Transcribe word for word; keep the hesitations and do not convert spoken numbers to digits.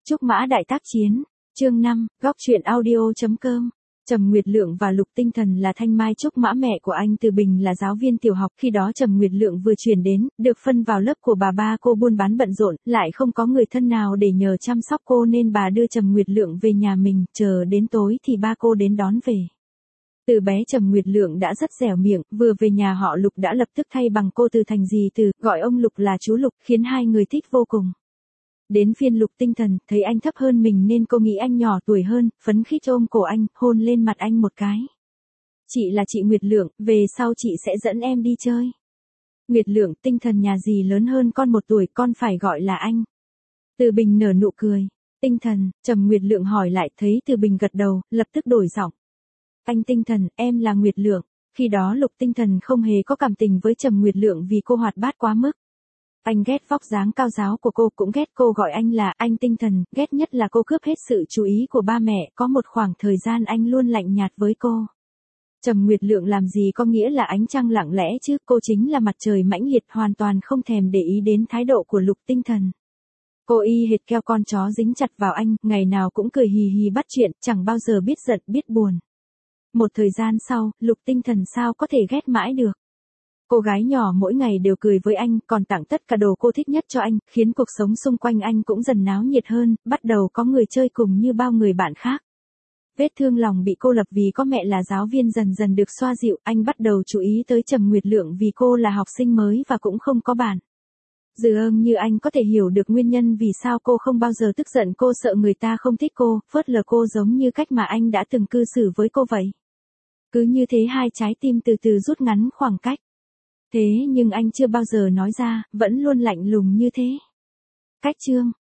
Trúc Mã Đại Tác Chiến, chương năm, góc truyện audio chấm com. Trầm Nguyệt Lượng và Lục Tinh Thần là thanh mai trúc mã, mẹ của anh Từ Bình là giáo viên tiểu học, khi đó Trầm Nguyệt Lượng vừa chuyển đến, được phân vào lớp của bà ba cô buôn bán bận rộn, lại không có người thân nào để nhờ chăm sóc cô nên bà đưa Trầm Nguyệt Lượng về nhà mình, chờ đến tối thì ba cô đến đón về. Từ bé Trầm Nguyệt Lượng đã rất dẻo miệng, vừa về nhà họ Lục đã lập tức thay bằng cô Từ thành dì Từ, gọi ông Lục là chú Lục, khiến hai người thích vô cùng. Đến phiên Lục Tinh Thần, thấy anh thấp hơn mình nên cô nghĩ anh nhỏ tuổi hơn, phấn khích ôm cổ anh, hôn lên mặt anh một cái. Chị là chị Nguyệt Lượng, về sau chị sẽ dẫn em đi chơi. Nguyệt Lượng, Tinh Thần nhà dì lớn hơn con một tuổi, con phải gọi là anh. Từ Bình nở nụ cười. Tinh Thần, Trầm Nguyệt Lượng hỏi lại, thấy Từ Bình gật đầu, lập tức đổi giọng. Anh Tinh Thần, em là Nguyệt Lượng. Khi đó Lục Tinh Thần không hề có cảm tình với Trầm Nguyệt Lượng vì cô hoạt bát quá mức. Anh ghét vóc dáng cao ráo của cô, cũng ghét cô gọi anh là anh Tinh Thần, ghét nhất là cô cướp hết sự chú ý của ba mẹ, có một khoảng thời gian anh luôn lạnh nhạt với cô. Trầm Nguyệt Lượng làm gì có nghĩa là ánh trăng lặng lẽ chứ, cô chính là mặt trời mãnh liệt, hoàn toàn không thèm để ý đến thái độ của Lục Tinh Thần. Cô y hệt keo con chó dính chặt vào anh, ngày nào cũng cười hì hì bắt chuyện, chẳng bao giờ biết giận biết buồn. Một thời gian sau, Lục Tinh Thần sao có thể ghét mãi được. Cô gái nhỏ mỗi ngày đều cười với anh, còn tặng tất cả đồ cô thích nhất cho anh, khiến cuộc sống xung quanh anh cũng dần náo nhiệt hơn, bắt đầu có người chơi cùng như bao người bạn khác. Vết thương lòng bị cô lập vì có mẹ là giáo viên dần dần được xoa dịu, anh bắt đầu chú ý tới Trầm Nguyệt Lượng vì cô là học sinh mới và cũng không có bạn. Dường như anh có thể hiểu được nguyên nhân vì sao cô không bao giờ tức giận, cô sợ người ta không thích cô, phớt lờ cô giống như cách mà anh đã từng cư xử với cô vậy. Cứ như thế hai trái tim từ từ rút ngắn khoảng cách. Thế nhưng anh chưa bao giờ nói ra, vẫn luôn lạnh lùng như thế. Cách chương